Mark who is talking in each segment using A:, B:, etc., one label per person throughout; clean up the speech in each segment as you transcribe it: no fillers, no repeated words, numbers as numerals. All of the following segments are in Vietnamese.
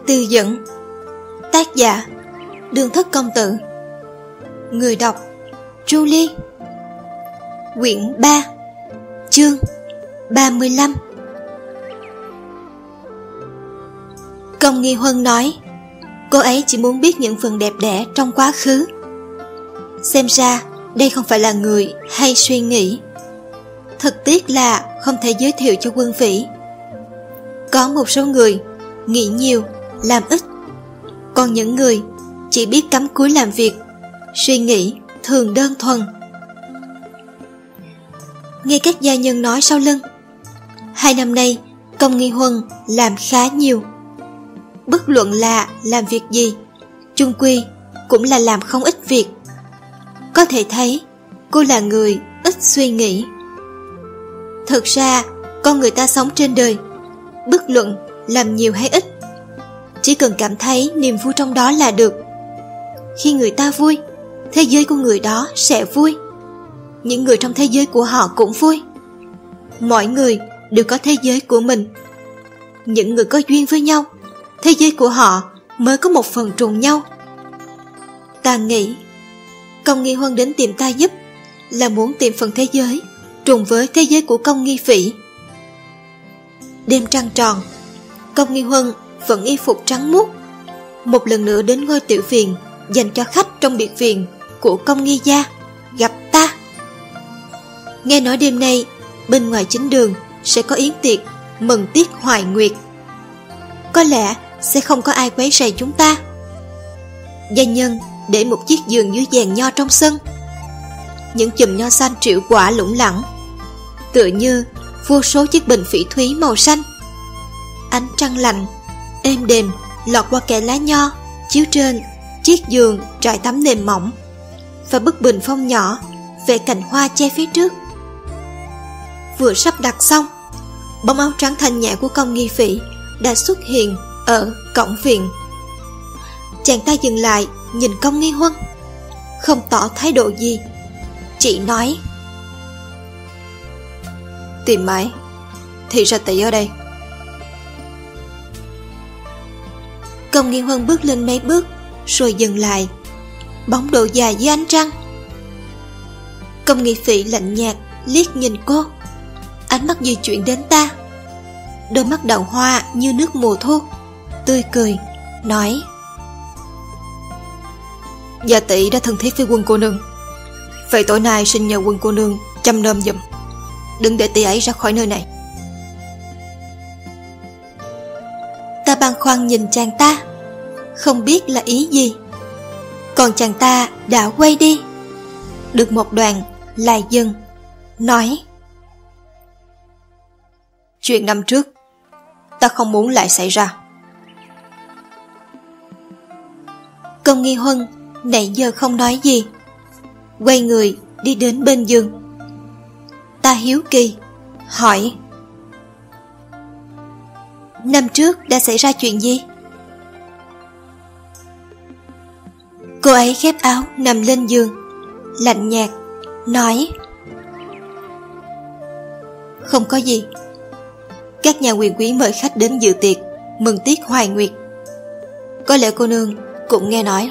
A: Tư dẫn. Tác giả Đường Thất Công Tử. Người đọc Julie. Quyển 3, chương 35. Công Nghi Huân nói cô ấy chỉ muốn biết những phần đẹp đẽ trong quá khứ. Xem ra đây không phải là người hay suy nghĩ. Thật tiếc là không thể giới thiệu cho Quân Phỉ. Có một số người nghĩ nhiều, làm ít. Còn những người chỉ biết cắm cúi làm việc, suy nghĩ thường đơn thuần. Nghe các gia nhân nói sau lưng, 2 năm nay Công Nghi Huân làm khá nhiều. Bất luận là làm việc gì, chung quy cũng là làm không ít việc. Có thể thấy cô là người ít suy nghĩ. Thực ra con người ta sống trên đời, bất luận làm nhiều hay ít, chỉ cần cảm thấy niềm vui trong đó là được. Khi người ta vui, thế giới của người đó sẽ vui. Những người trong thế giới của họ cũng vui. Mọi người đều có thế giới của mình. Những người có duyên với nhau, thế giới của họ mới có một phần trùng nhau. Ta nghĩ Công Nghi Huân đến tìm ta giúp là muốn tìm phần thế giới trùng với thế giới của Công Nghi Phỉ. Đêm trăng tròn, Công Nghi Huân vẫn y phục trắng muốt, một lần nữa đến ngôi tiểu viện dành cho khách trong biệt viện của Công Nghi gia gặp ta. Nghe nói đêm nay bên ngoài chính đường sẽ có yến tiệc mừng tiết Hoài Nguyệt. Có lẽ sẽ không có ai quấy rầy chúng ta. Gia nhân để một chiếc giường dưới giàn nho trong sân. Những chùm nho xanh triệu quả lủng lẳng, tựa như vô số chiếc bình phỉ thúy màu xanh. Ánh trăng lạnh êm đềm lọt qua kẽ lá nho, chiếu trên chiếc giường trải tấm nệm mỏng, và bức bình phong nhỏ vẽ cành hoa che phía trước. Vừa sắp đặt xong, bóng áo trắng thanh nhã của Công Nghi Phỉ đã xuất hiện ở cổng viện. Chàng ta dừng lại nhìn Công Nghi Huân, không tỏ thái độ gì, chỉ nói: tìm mãi, thì ra tỷ ở đây. Công Nghi Huân bước lên mấy bước rồi dừng lại, bóng độ dài dưới ánh trăng. Công Nghi Phỉ lạnh nhạt liếc nhìn cô, ánh mắt di chuyển đến ta. Đôi mắt đào hoa như nước mùa thu, tươi cười nói: gia tỷ đã thân thiết với Quân cô nương, vậy tối nay xin nhờ Quân cô nương chăm nom giùm, đừng để tỷ ấy ra khỏi nơi này. Ta băn khoăn nhìn chàng ta, không biết là ý gì. Còn chàng ta đã quay đi. Được một đoạn lại dừng, nói: chuyện năm trước ta không muốn lại xảy ra. Công Nghi Huân nãy giờ không nói gì, quay người đi đến bên giường. Ta hiếu kỳ hỏi: năm trước đã xảy ra chuyện gì? Cô ấy khép áo nằm lên giường, lạnh nhạt nói: không có gì. Các nhà quyền quý mời khách đến dự tiệc mừng tiết Hoài Nguyệt. Có lẽ cô nương cũng nghe nói.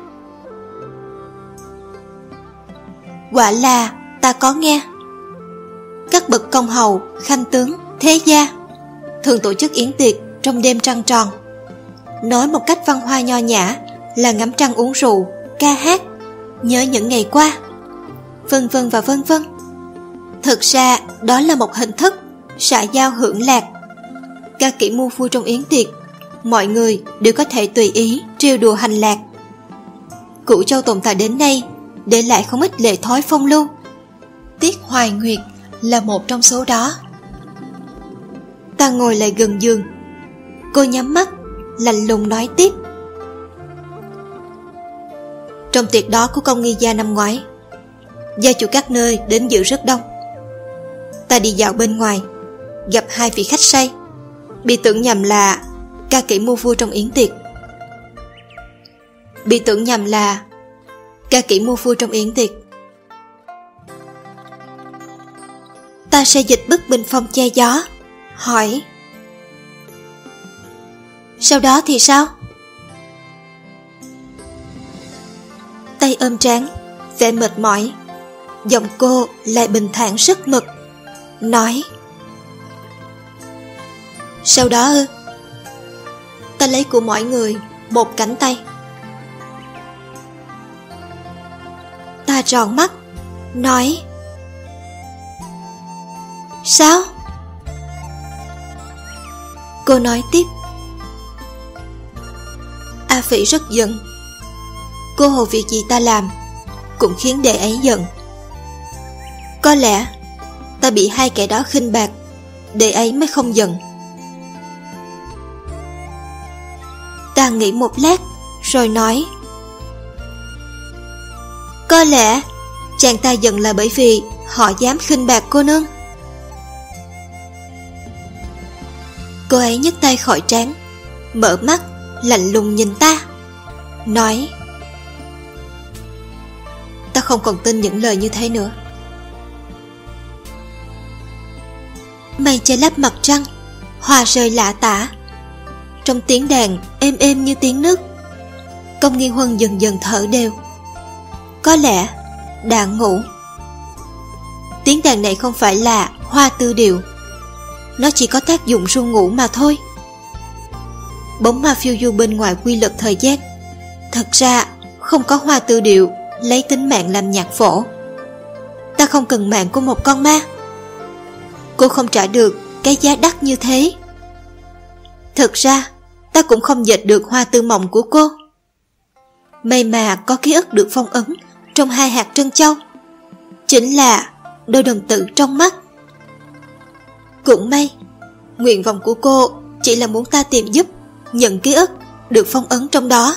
A: Quả là ta có nghe. Các bậc công hầu, khanh tướng, thế gia thường tổ chức yến tiệc trong đêm trăng tròn. Nói một cách văn hoa nho nhã là ngắm trăng uống rượu, ca hát, nhớ những ngày qua, vân vân và vân vân. Thực ra đó là một hình thức xã giao hưởng lạc. Ca kỹ mua vui trong yến tiệc, mọi người đều có thể tùy ý trêu đùa hành lạc. Cửu Châu tồn tại đến nay, để lại không ít lệ thói phong lưu. Tiết Hoài Nguyệt là một trong số đó. Ta ngồi lại gần giường. Cô nhắm mắt, lạnh lùng nói tiếp: trong tiệc đó của Công Nghi gia năm ngoái, gia chủ các nơi đến dự rất đông. Ta đi dạo bên ngoài, gặp 2 vị khách say, bị tưởng nhầm là ca kỹ mua vui trong yến tiệc. Ta sẽ dịch bức bình phong che gió, hỏi: Sau đó thì sao? Tay ôm trán, vẻ mệt mỏi. Giọng cô lại bình thản rất mực, nói: Sau đó ư? Ta lấy của mọi người một cánh tay. Ta tròn mắt, nói: Sao? Cô nói tiếp: A Phỉ rất giận. Cô hồ việc gì ta làm cũng khiến đệ ấy giận. Có lẽ ta bị hai kẻ đó khinh bạc, đệ ấy mới không giận. Ta nghĩ một lát rồi nói: Có lẽ chàng ta giận là bởi vì họ dám khinh bạc cô nương. Cô ấy nhấc tay khỏi trán, mở mắt lạnh lùng nhìn ta, nói: Ta không còn tin những lời như thế nữa. Mây che lấp mặt trăng, hoa rơi lạ tả. Trong tiếng đàn êm êm như tiếng nước, Công Nghi Huân dần dần thở đều. Có lẽ đã ngủ. Tiếng đàn này không phải là hoa tư điệu, nó chỉ có tác dụng ru ngủ mà thôi. Bóng ma phiêu du bên ngoài quy luật thời gian. Thật ra không có hoa tư điệu lấy tính mạng làm nhạc phổ. Ta không cần mạng của một con ma. Cô không trả được cái giá đắt như thế. Thật ra ta cũng không dệt được hoa tư mộng của cô. May mà có ký ức được phong ấn trong hai hạt trân châu, chính là đôi đồng tử trong mắt. Cũng may, nguyện vọng của cô chỉ là muốn ta tìm giúp nhận ký ức được phong ấn trong đó.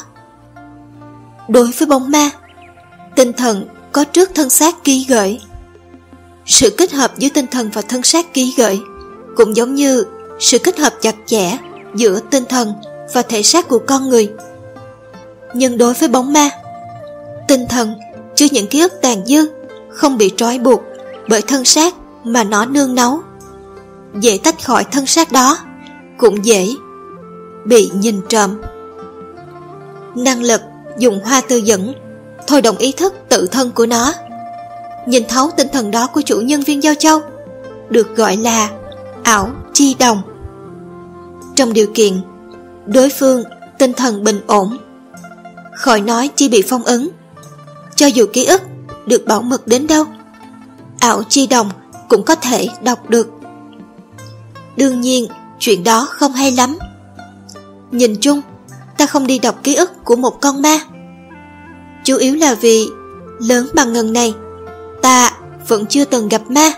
A: Đối với bóng ma, tinh thần có trước thân xác ký gửi. Sự kết hợp giữa tinh thần và thân xác ký gửi cũng giống như sự kết hợp chặt chẽ giữa tinh thần và thể xác của con người. Nhưng đối với bóng ma, tinh thần chứa những ký ức tàn dư, không bị trói buộc bởi thân xác mà nó nương náu. Dễ tách khỏi thân xác đó, cũng dễ bị nhìn trộm. Năng lực dùng hoa tư dẫn thôi động ý thức tự thân của nó, nhìn thấu tinh thần đó của chủ nhân viên Giao Châu, được gọi là ảo chi đồng. Trong điều kiện đối phương tinh thần bình ổn, khỏi nói chi bị phong ấn, cho dù ký ức được bảo mật đến đâu, ảo chi đồng cũng có thể đọc được. Đương nhiên chuyện đó không hay lắm. Nhìn chung, ta không đi đọc ký ức của một con ma, chủ yếu là vì lớn bằng ngần này ta vẫn chưa từng gặp ma.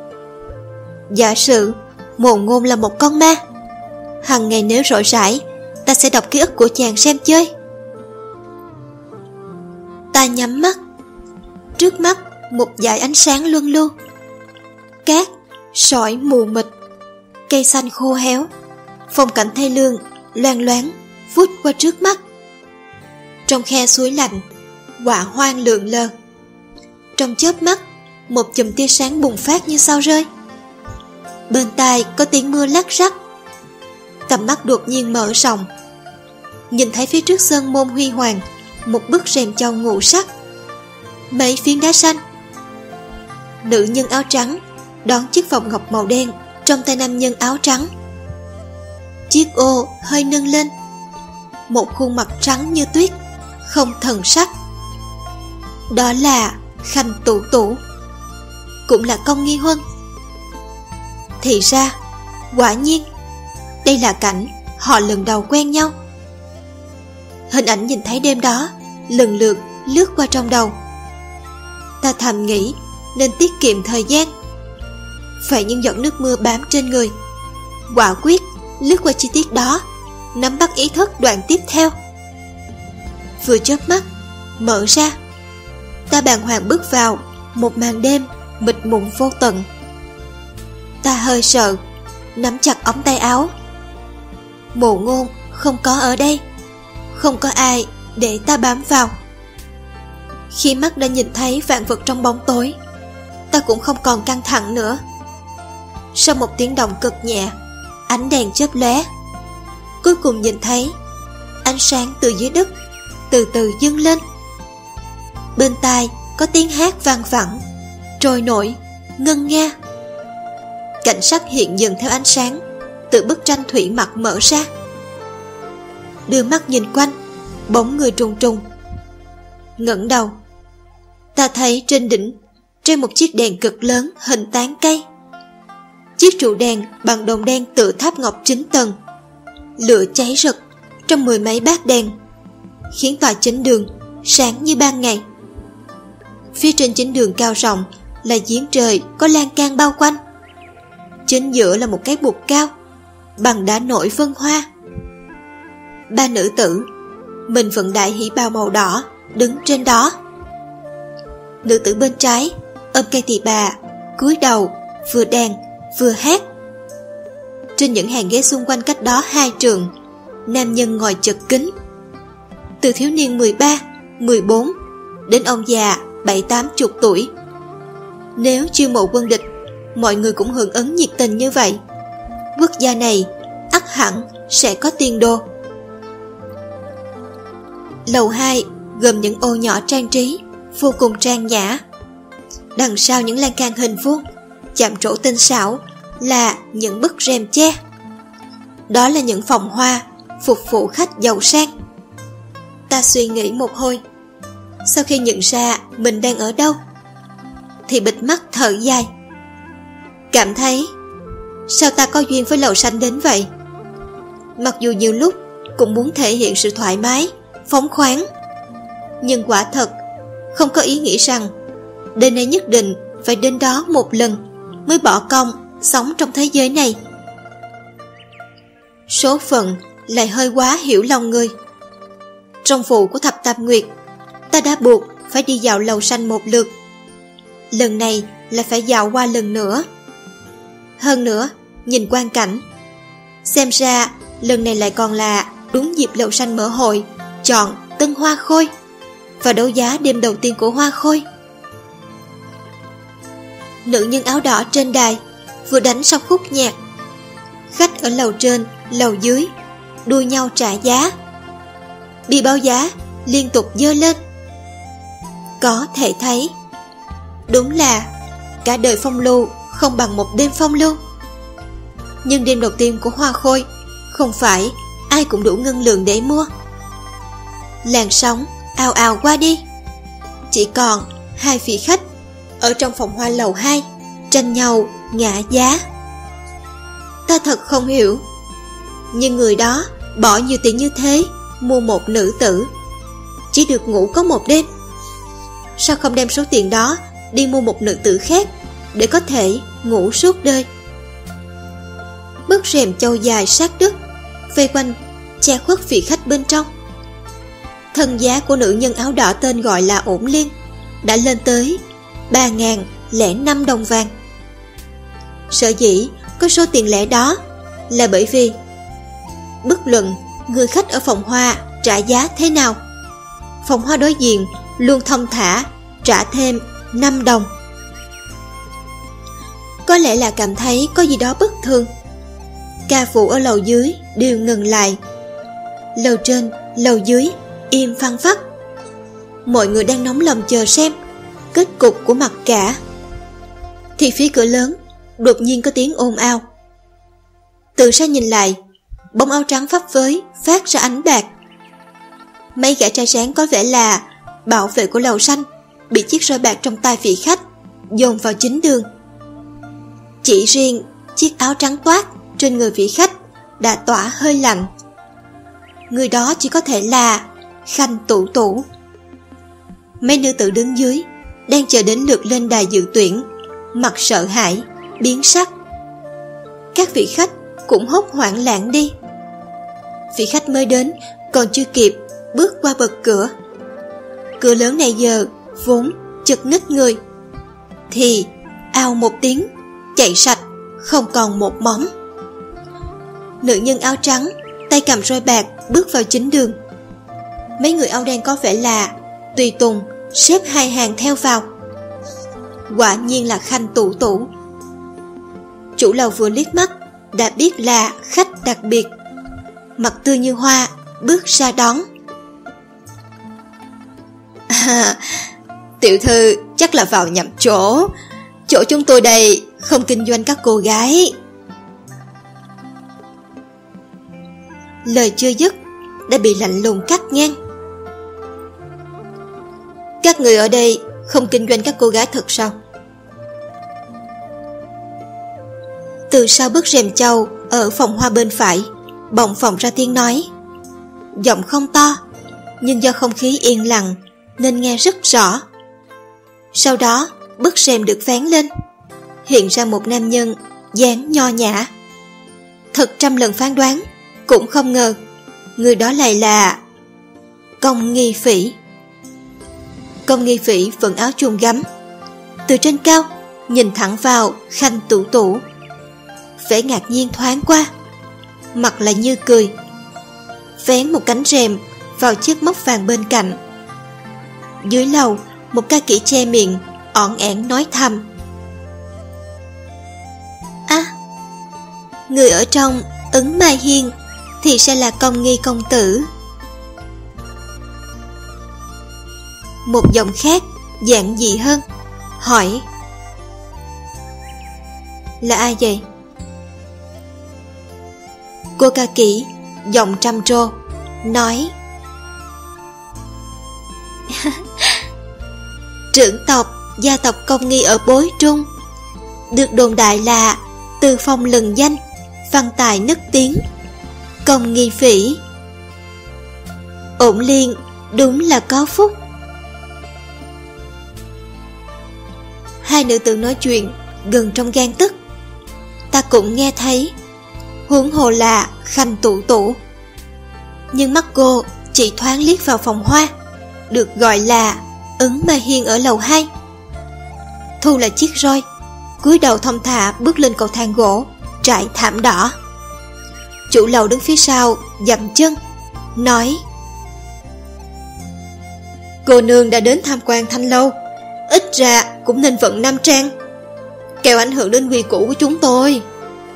A: Giả sử Mộ Ngôn là một con ma, hằng ngày nếu rỗi rãi, ta sẽ đọc ký ức của chàng xem chơi. Ta nhắm mắt, trước mắt một dải ánh sáng luân lưu. Cát, sỏi mù mịt, cây xanh khô héo, phong cảnh thê lương loang loáng vút qua trước mắt. Trong khe suối lạnh, quả hoang lượn lờ. Trong chớp mắt, một chùm tia sáng bùng phát như sao rơi. Bên tai có tiếng mưa lắc rắc. Tầm mắt đột nhiên mở rộng, nhìn thấy phía trước sơn môn huy hoàng một bức rèm châu ngũ sắc, mấy phiến đá xanh. Nữ nhân áo trắng đón chiếc vòng ngọc màu đen trong tay nam nhân áo trắng. Chiếc ô hơi nâng lên, một khuôn mặt trắng như tuyết, không thần sắc. Đó là Khanh Tủ Tủ, cũng là Công Nghi Huân. Thì ra, quả nhiên, đây là cảnh họ lần đầu quen nhau. Hình ảnh nhìn thấy đêm đó lần lượt lướt qua trong đầu. Ta thầm nghĩ nên tiết kiệm thời gian. Phải những giọt nước mưa bám trên người, quả quyết lướt qua chi tiết đó, nắm bắt ý thức đoạn tiếp theo. Vừa chớp mắt mở ra, ta bàng hoàng bước vào một màn đêm mịt mùng vô tận. Ta hơi sợ, nắm chặt ống tay áo. Mộ Ngôn không có ở đây, không có ai để ta bám vào. Khi mắt đã nhìn thấy vạn vật trong bóng tối, ta cũng không còn căng thẳng nữa. Sau một tiếng động cực nhẹ, ánh đèn chớp lóe, cuối cùng nhìn thấy ánh sáng từ dưới đất từ từ dâng lên. Bên tai có tiếng hát vang vẳng, trôi nổi, ngân nga. Cảnh sắc hiện dần theo ánh sáng từ bức tranh thủy mặc mở ra. Đưa mắt nhìn quanh, bóng người trùng trùng. Ngẩng đầu, ta thấy trên đỉnh treo một chiếc đèn cực lớn hình tán cây. Chiếc trụ đèn bằng đồng đen tự tháp ngọc 9 tầng, lửa cháy rực trong 10 mấy bát đèn, khiến tòa chính đường sáng như ban ngày. Phía trên chính đường cao rộng là giếng trời có lan can bao quanh. Chính giữa là một cái bục cao bằng đá nổi vân hoa. 3 nữ tử, mình vận đại hỷ bào màu đỏ, đứng trên đó. Nữ tử bên trái ôm cây tỳ bà, cúi đầu, vừa đàn vừa hát. Trên những hàng ghế xung quanh cách đó 2 trượng, nam nhân ngồi chật kín. Từ thiếu niên 13, 14 đến ông già 7-80 tuổi. Nếu chiêu mộ quân địch, mọi người cũng hưởng ứng nhiệt tình như vậy, quốc gia này ắt hẳn sẽ có tiền đồ. Lầu 2 gồm những ô nhỏ trang trí vô cùng trang nhã. Đằng sau những lan can hình vuông chạm trổ tinh xảo là những bức rèm che. Đó là những phòng hoa phục vụ khách giàu sang. Ta suy nghĩ một hồi, sau khi nhận ra mình đang ở đâu thì bịt mắt thở dài, cảm thấy sao ta có duyên với lầu xanh đến vậy. Mặc dù nhiều lúc cũng muốn thể hiện sự thoải mái, phóng khoáng, nhưng quả thật không có ý nghĩ rằng đến nay nhất định phải đến đó một lần mới bỏ công sống trong thế giới này. Số phận lại hơi quá hiểu lòng người. Trong vụ của Thập Tam Nguyệt, ta đã buộc phải đi dạo lầu xanh một lượt. Lần này lại phải dạo qua lần nữa. Hơn nữa, nhìn quang cảnh, xem ra lần này lại còn là đúng dịp lầu xanh mở hội chọn tân hoa khôi và đấu giá đêm đầu tiên của hoa khôi. Nữ nhân áo đỏ trên đài vừa đánh xong khúc nhạc. Khách ở lầu trên, lầu dưới đua nhau trả giá. Bia báo giá liên tục dơ lên. Có thể thấy, đúng là cả đời phong lưu không bằng một đêm phong lưu. Nhưng đêm đầu tiên của hoa khôi không phải ai cũng đủ ngân lượng để mua. Làn sóng ào ào qua đi, chỉ còn 2 vị khách ở trong phòng hoa lầu 2 tranh nhau ngã giá. Ta thật không hiểu, nhưng người đó bỏ nhiều tiền như thế mua một nữ tử, chỉ được ngủ có một đêm. Sao không đem số tiền đó đi mua một nữ tử khác để có thể ngủ suốt đời? Bức rèm châu dài sát đất vây quanh che khuất vị khách bên trong. Thân giá của nữ nhân áo đỏ tên gọi là Ổn Liên đã lên tới 3.005 đồng vàng. Sở dĩ có số tiền lẻ đó là bởi vì bất luận người khách ở phòng hoa trả giá thế nào, phòng hoa đối diện luôn thong thả trả thêm 5 đồng. Có lẽ là cảm thấy có gì đó bất thường, ca vụ ở lầu dưới đều ngừng lại. Lầu trên, lầu dưới im phăng phắc. Mọi người đang nóng lòng chờ xem kết cục của mặc cả. Thì phía cửa lớn đột nhiên có tiếng ồn ào. Từ xa nhìn lại, bóng áo trắng phấp phới phát ra ánh bạc. Mấy gã trai tráng có vẻ là bảo vệ của lầu xanh bị chiếc roi bạc trong tay vị khách dồn vào chính đường. Chỉ riêng chiếc áo trắng toát trên người vị khách đã tỏa hơi lạnh. Người đó chỉ có thể là Khanh Tủ Tủ. Mấy nữ tử đứng dưới đang chờ đến lượt lên đài dự tuyển, mặt sợ hãi biến sắc. Các vị khách cũng hốt hoảng lảng đi. Vị khách mới đến còn chưa kịp bước qua bậc cửa. Cửa lớn này giờ vốn chật ních người, thì ào một tiếng chạy sạch không còn một móng. Nữ nhân áo trắng tay cầm roi bạc bước vào chính đường. Mấy người áo đen có vẻ là tùy tùng xếp 2 hàng theo vào. Quả nhiên là Khanh Tủ Tủ. Chủ lầu vừa liếc mắt đã biết là khách đặc biệt. mặt tươi như hoa, bước ra đón. Tiểu thư chắc là vào nhầm chỗ. Chỗ chúng tôi đây không kinh doanh các cô gái. Lời chưa dứt đã bị lạnh lùng cắt ngang. Các người ở đây không kinh doanh các cô gái thật sao? Từ sau bức rèm châu ở phòng hoa bên phải, bỗng vọng ra tiếng nói. Giọng không to, nhưng do không khí yên lặng nên nghe rất rõ. Sau đó bức rèm được vén lên, hiện ra một nam nhân dáng nho nhã. Thật trăm lần phán đoán cũng không ngờ người đó lại là Công Nghi Phỉ. Công Nghi Phỉ vẫn áo chùm gấm, từ trên cao nhìn thẳng vào Khanh Tủ Tủ, vẻ ngạc nhiên thoáng qua, mặt lại như cười, vén một cánh rèm vào chiếc móc vàng bên cạnh. Dưới lầu, một ca kỹ che miệng ỏn ẻn nói thầm: người ở trong Ứng Mai Hiên thì sẽ là Công Nghi công tử. Một giọng khác giản dị hơn hỏi: là ai vậy? Cô ca kỹ giọng trầm trồ nói: trưởng tộc gia tộc Công Nghi ở Bối Trung, được đồn đại là từ phong lừng danh, văn tài nức tiếng, Công Nghi Phỉ. Ổn Liên đúng là có phúc. Hai nữ tử nói chuyện gần trong gang tức, ta cũng nghe thấy, huống hồ là Khanh Tủ Tủ. Nhưng mắt cô chỉ thoáng liếc vào phòng hoa, được gọi là Ứng Mai Hiên ở lầu 2. Thu là chiếc roi, cúi đầu thong thả bước lên cầu thang gỗ trải thảm đỏ. Chủ lầu đứng phía sau dậm chân nói: cô nương đã đến tham quan Thanh lâu, ít ra cũng nên vận nam trang, kẻo ảnh hưởng đến quy củ của chúng tôi.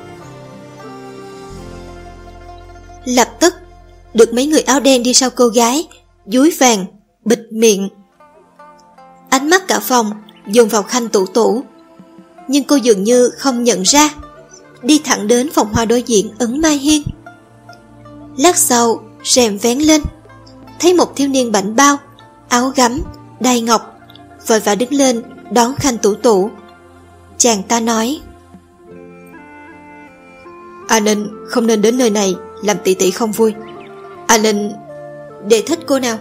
A: Lập tức được mấy người áo đen đi sau cô gái dúi vàng bịt miệng. Ánh mắt cả phòng dồn vào Khanh Tủ Tủ, nhưng cô dường như không nhận ra, đi thẳng đến phòng hoa đối diện Ứng Mai Hiên. Lát sau rèm vén lên, thấy một thiếu niên bảnh bao, áo gấm, đai ngọc, vội vã đứng lên đón Khanh Tủ Tủ. Chàng ta nói: A Ninh không nên đến nơi này làm tỷ tỷ không vui. A Ninh để thích cô nào?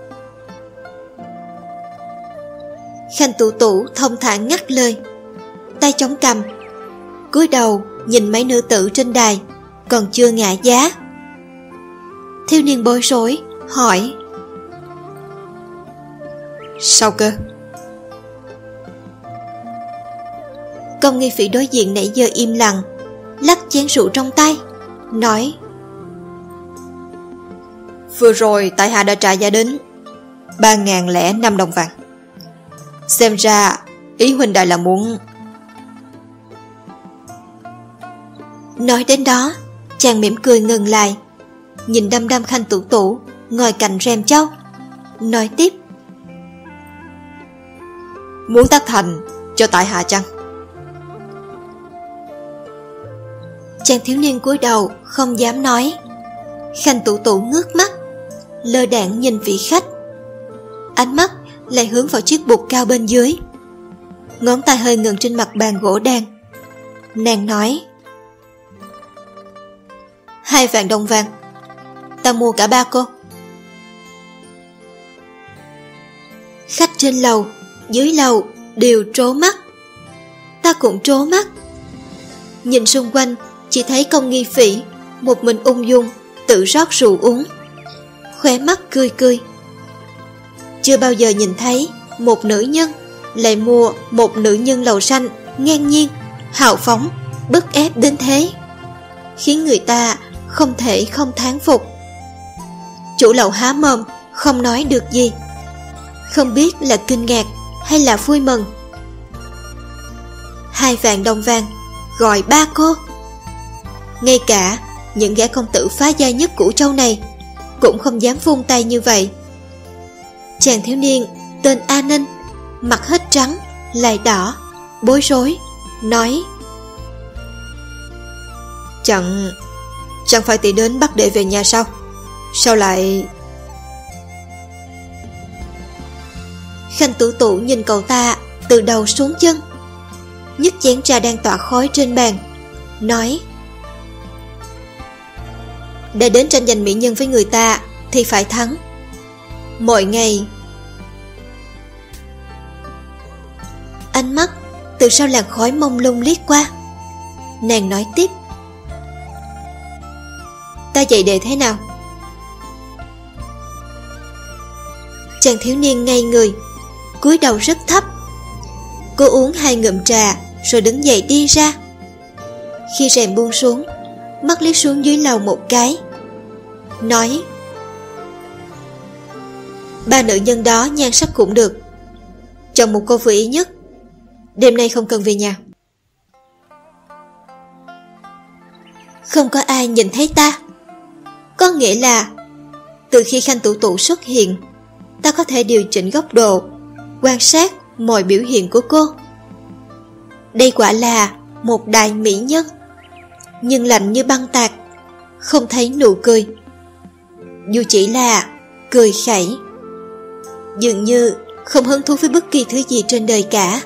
A: Khanh Tủ Tủ thông thả ngắt lời, tay chống cằm, cúi đầu nhìn mấy nữ tử trên đài còn chưa ngã giá. Thiếu niên bối rối hỏi: sao cơ? Công Nghi Phỉ đối diện nãy giờ im lặng, lắc chén rượu trong tay, nói: vừa rồi tại hạ đã trả giá đến 3.005 đồng vàng. Xem ra ý huynh đại là muốn... Nói đến đó, chàng mỉm cười ngừng lại, nhìn đăm đăm Khanh Tủ Tủ ngồi cạnh rèm châu, nói tiếp: muốn tác thành cho tại hạ chăng? Chàng thiếu niên cúi đầu không dám nói. Khanh Tủ Tủ ngước mắt, lơ đãng nhìn vị khách, ánh mắt lại hướng vào chiếc bục cao bên dưới, ngón tay hơi ngừng trên mặt bàn gỗ đàn. Nàng nói: 2 vạn đồng vàng, ta mua cả 3 cô. Khách trên lầu, dưới lầu đều trố mắt, ta cũng trố mắt. Nhìn xung quanh chỉ thấy Công Nghi Phỉ một mình ung dung tự rót rượu uống, khóe mắt cười cười. Chưa bao giờ nhìn thấy một nữ nhân lại mua một nữ nhân lầu xanh ngang nhiên, hào phóng, bức ép đến thế, khiến người ta không thể không thán phục. Chủ lầu há mồm không nói được gì, không biết là kinh ngạc hay là vui mừng. 2 vạn đồng vàng gọi 3 cô, ngay cả những gã công tử phá gia nhất Cửu Châu này cũng không dám vung tay như vậy. Chàng thiếu niên tên A Ninh, mặt hết trắng lại đỏ, bối rối, nói: Chẳng phải tỷ đến bắt đệ về nhà sao? Sao lại... Khanh Tử Tụ nhìn cậu ta từ đầu xuống chân, nhấc chén trà đang tỏa khói trên bàn, nói: Để đến tranh giành mỹ nhân với người ta thì phải thắng. Mọi ngày... Ánh mắt từ sau làn khói mông lung liếc qua, nàng nói tiếp: Ta dạy đệ thế nào? Chàng thiếu niên ngây người, cúi đầu rất thấp. Cô uống 2 ngụm trà rồi đứng dậy đi ra. Khi rèm buông xuống, mắt liếc xuống dưới lầu một cái, nói: 3 nữ nhân đó nhan sắc cũng được, chọn một cô vừa ý nhất. Đêm nay không cần về nhà. Không có ai nhìn thấy ta, có nghĩa là từ khi Khanh Tử Tụ xuất hiện, ta có thể điều chỉnh góc độ, quan sát mọi biểu hiện của cô. Đây quả là một đại mỹ nhân, nhưng lạnh như băng tạc, không thấy nụ cười. Dù chỉ là cười khẩy, dường như không hứng thú với bất kỳ thứ gì trên đời cả.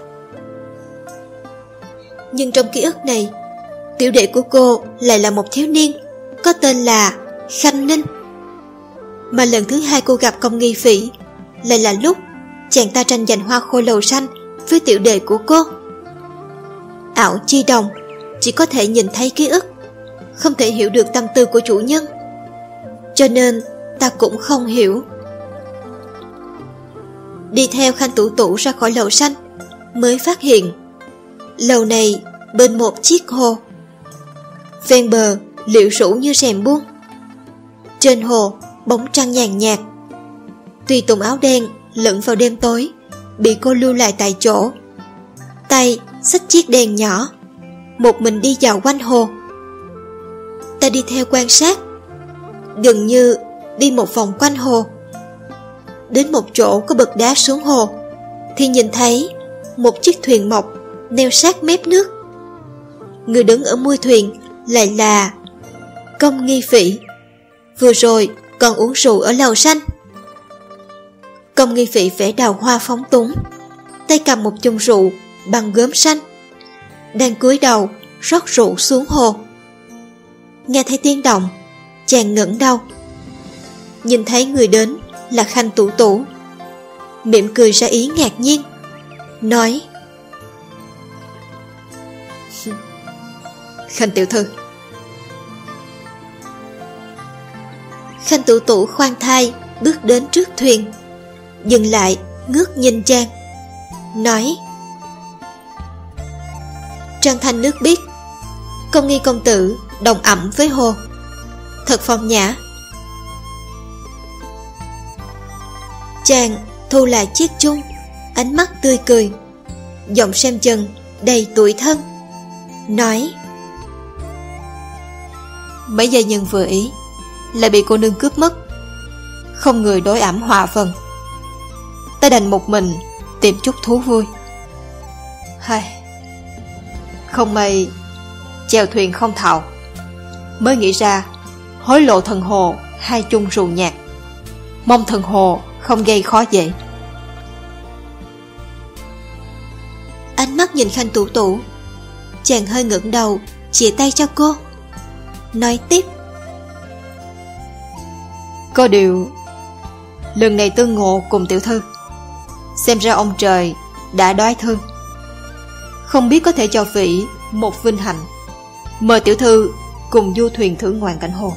A: Nhưng trong ký ức này, tiểu đệ của cô lại là một thiếu niên có tên là Khanh Ninh. Mà lần thứ 2 cô gặp Công Nghi Phỉ lại là lúc chàng ta tranh giành hoa khôi lầu xanh với tiểu đệ của cô. Ảo chi đồng, chỉ có thể nhìn thấy ký ức, không thể hiểu được tâm tư của chủ nhân. Cho nên ta cũng không hiểu. Đi theo Khanh Tử Tụ ra khỏi lầu xanh, mới phát hiện lầu này bên một chiếc hồ. Ven bờ liễu rủ như rèm buông. Trên hồ bóng trăng nhàn nhạt. Tùy tùng áo đen lẫn vào đêm tối bị cô lưu lại tại chỗ, tay xách chiếc đèn nhỏ, một mình đi dạo quanh hồ. Ta đi theo quan sát, gần như đi một vòng quanh hồ. Đến một chỗ có bậc đá xuống hồ thì nhìn thấy một chiếc thuyền mộc neo sát mép nước. Người đứng ở mui thuyền lại là Công Nghi Phỉ, vừa rồi còn uống rượu ở lầu xanh. Công Nghi Phỉ vẽ đào hoa phóng túng, tay cầm một chung rượu bằng gốm xanh, đang cúi đầu rót rượu xuống hồ. Nghe thấy tiếng động, chàng ngẩng đầu, nhìn thấy người đến là Khanh Tử Tụ, mỉm cười ra ý ngạc nhiên, nói: Khanh tiểu thư. Khanh Tử Tụ khoan thai bước đến trước thuyền, dừng lại ngước nhìn chàng, nói: Trăng thanh nước biếc, Công Nghi công tử đồng ẩm với hồ, thật phong nhã. Chàng thu lại chiếc chung, ánh mắt tươi cười, giọng xem chừng đầy tủi thân, nói: Mấy gia nhân vừa ý lại bị cô nương cướp mất, không người đối ẩm hòa phần. Ta đành một mình tìm chút thú vui. Hay, không may chèo thuyền không thạo, mới nghĩ ra hối lộ thần hồ 2 chung rượu nhạt, mong thần hồ không gây khó dễ. Ánh mắt nhìn Khanh Tử Tụ, chàng hơi ngẩng đầu chìa tay cho cô, nói tiếp: Có điều lần này tương ngộ cùng tiểu thư, xem ra ông trời đã đoái thương, không biết có thể cho Phỉ một vinh hạnh, mời tiểu thư cùng du thuyền thưởng ngoạn cảnh hồ.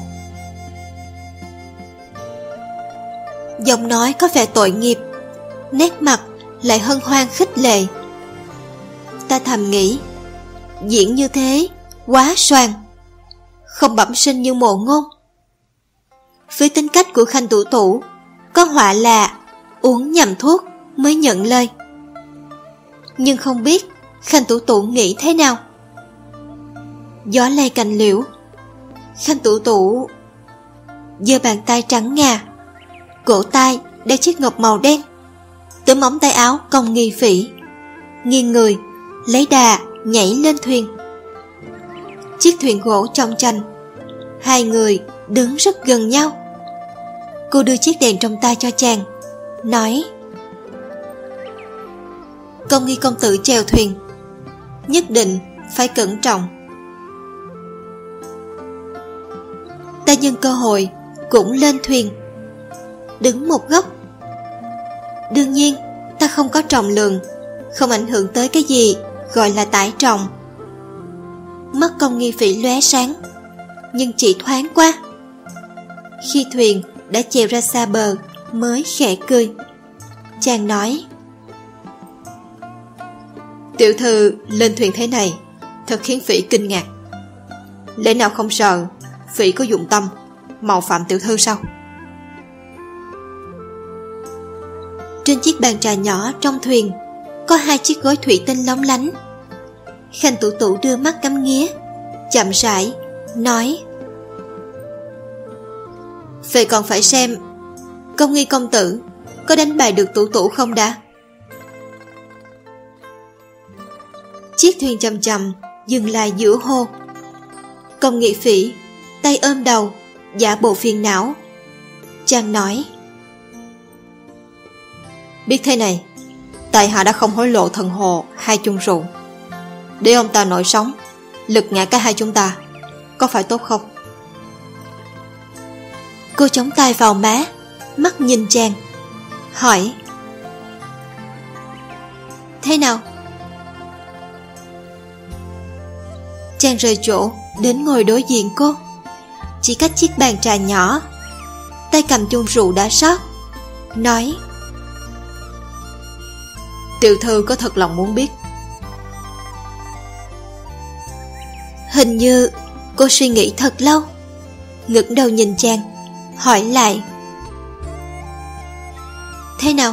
A: Giọng nói có vẻ tội nghiệp, nét mặt lại hân hoan khích lệ. Ta thầm nghĩ, diễn như thế quá soàn, không bẩm sinh như Mộ Ngôn. Với tính cách của Khanh Tử Tụ, có họa là uống nhầm thuốc mới nhận lời. Nhưng không biết Khanh Tử Tụ nghĩ thế nào. Gió lay cành liễu, Khanh Tủ Tủ giơ bàn tay trắng ngà, cổ tay đeo chiếc ngọc màu đen, túm ống tay áo Công Nghi Phỉ, nghiêng người lấy đà nhảy lên thuyền. Chiếc thuyền gỗ trong tranh, hai người đứng rất gần nhau. Cô đưa chiếc đèn trong tay cho chàng, nói: Công Nghi công tử chèo thuyền, nhất định phải cẩn trọng. Ta nhân cơ hội cũng lên thuyền, đứng một góc. Đương nhiên ta không có trọng lượng, không ảnh hưởng tới cái gì gọi là tải trọng. Mắt Công Nghi Phỉ lóe sáng, nhưng chỉ thoáng qua. Khi thuyền đã chèo ra xa bờ mới khẽ cười. Chàng nói: Tiểu thư lên thuyền thế này thật khiến Phỉ kinh ngạc. Lẽ nào không sợ Phỉ có dụng tâm mạo phạm tiểu thư sao? Trên chiếc bàn trà nhỏ trong thuyền có 2 chiếc gối thủy tinh lóng lánh. Khanh Tủ Tủ đưa mắt ngắm nghía, chậm rãi nói: Vậy còn phải xem Công Nghi công tử có đánh bại được Tủ Tủ không đã. Chiếc thuyền chậm chậm dừng lại giữa hồ. Công Nghi Phỉ tay ôm đầu, giả bộ phiền não. Chàng nói: Biết thế này, tại hạ đã không hối lộ thần hồ Hai Chung Rượu, để ông ta nổi sóng, lật ngã cả hai chúng ta, có phải tốt không? Cô chống tay vào má, mắt nhìn chàng, hỏi: Thế nào? Chàng rời chỗ đến ngồi đối diện cô, chỉ cách chiếc bàn trà nhỏ, tay cầm chung rượu đã rót, nói: Tiểu thư có thật lòng muốn biết? Hình như cô suy nghĩ thật lâu, ngẩng đầu nhìn chàng, hỏi lại: Thế nào?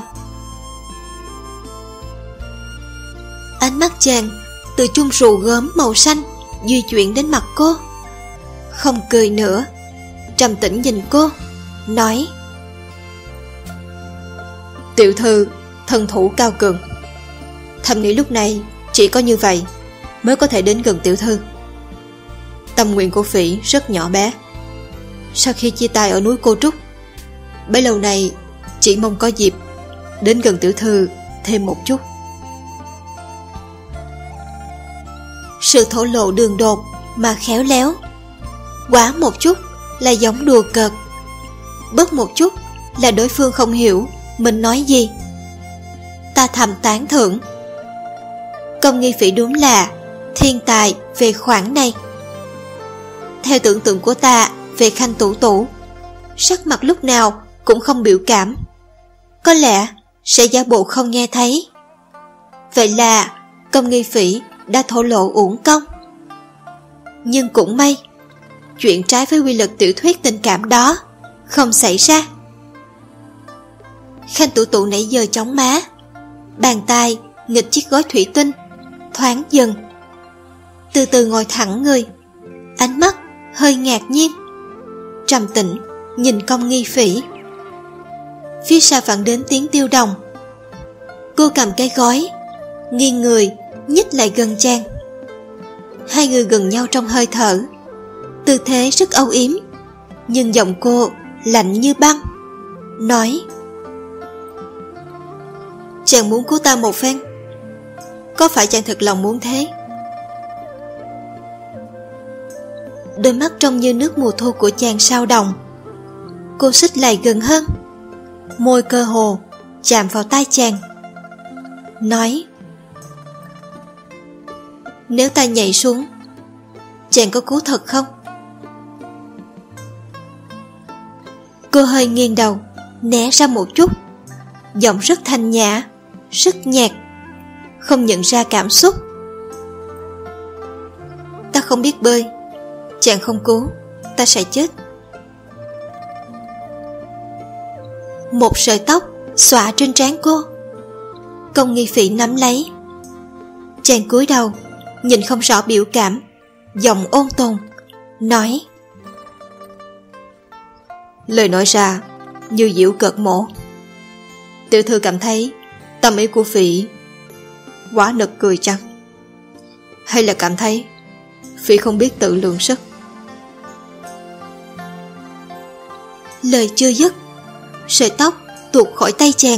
A: Ánh mắt chàng từ chung rượu gớm màu xanh di chuyển đến mặt cô, không cười nữa, trầm tĩnh nhìn cô, nói: Tiểu thư thân thủ cao cường, thầm nghĩ lúc này chỉ có như vậy mới có thể đến gần tiểu thư. Tâm nguyện của Phỉ rất nhỏ bé. Sau khi chia tay ở núi Cô Trúc, bấy lâu nay chỉ mong có dịp đến gần tiểu thư thêm một chút. Sự thổ lộ đường đột mà khéo léo, quá một chút là giống đùa cợt, bớt một chút là đối phương không hiểu mình nói gì. Ta thầm tán thưởng. Công Nghi Phỉ đúng là thiên tài về khoản này. Theo tưởng tượng của ta về Khanh Tủ Tủ, sắc mặt lúc nào cũng không biểu cảm, có lẽ sẽ giả bộ không nghe thấy. Vậy là Công Nghi Phỉ đã thổ lộ uổng công. Nhưng cũng may, chuyện trái với quy luật tiểu thuyết tình cảm đó không xảy ra. Khanh Tủ Tủ nãy giờ chóng má, bàn tay nghịch chiếc gối thủy tinh, thoáng dần, từ từ ngồi thẳng người, ánh mắt hơi ngạc nhiên, trầm tĩnh nhìn Công Nghi Phỉ. Phía sau vẳng đến tiếng tiêu đồng. Cô cầm cái gói, nghiêng người nhích lại gần chàng. Hai người gần nhau trong hơi thở, tư thế rất âu yếm, nhưng giọng cô lạnh như băng, nói: Chàng muốn cứu ta một phen, có phải chàng thật lòng muốn thế? Đôi mắt trông như nước mùa thu của chàng sao động. Cô xích lại gần hơn, môi cơ hồ chạm vào tai chàng, nói: Nếu ta nhảy xuống, chàng có cứu thật không? Cô hơi nghiêng đầu, né ra một chút, giọng rất thanh nhã, rất nhạt, không nhận ra cảm xúc. Ta không biết bơi, chàng không cứu, ta sẽ chết. Một sợi tóc xõa trên trán cô. Công Nghi Phỉ nắm lấy. Chàng cúi đầu, nhìn không rõ biểu cảm, giọng ôn tồn, nói: Lời nói ra như giễu cợt mổ. Tiểu thư cảm thấy tâm ý của Phỉ quá nực cười chăng? Hay là cảm thấy Phỉ không biết tự lượng sức? Lời chưa dứt, sợi tóc tuột khỏi tay chàng.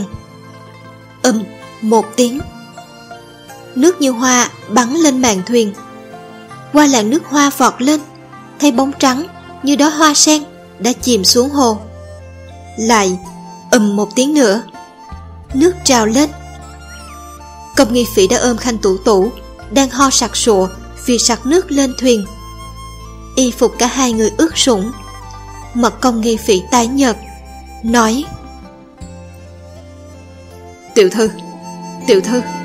A: Một tiếng, nước như hoa bắn lên màn thuyền. Qua làn nước hoa vọt lên, thấy bóng trắng như đóa hoa sen đã chìm xuống hồ. Lại một tiếng nữa, nước trào lên. Công Nghi Phỉ đã ôm Khanh Tủ Tủ đang ho sặc sụa vì sặc nước lên thuyền. Y phục cả hai người ướt sũng. Mặt Công Nghi Phỉ tái nhợt, nói: Tiểu thư, tiểu thư.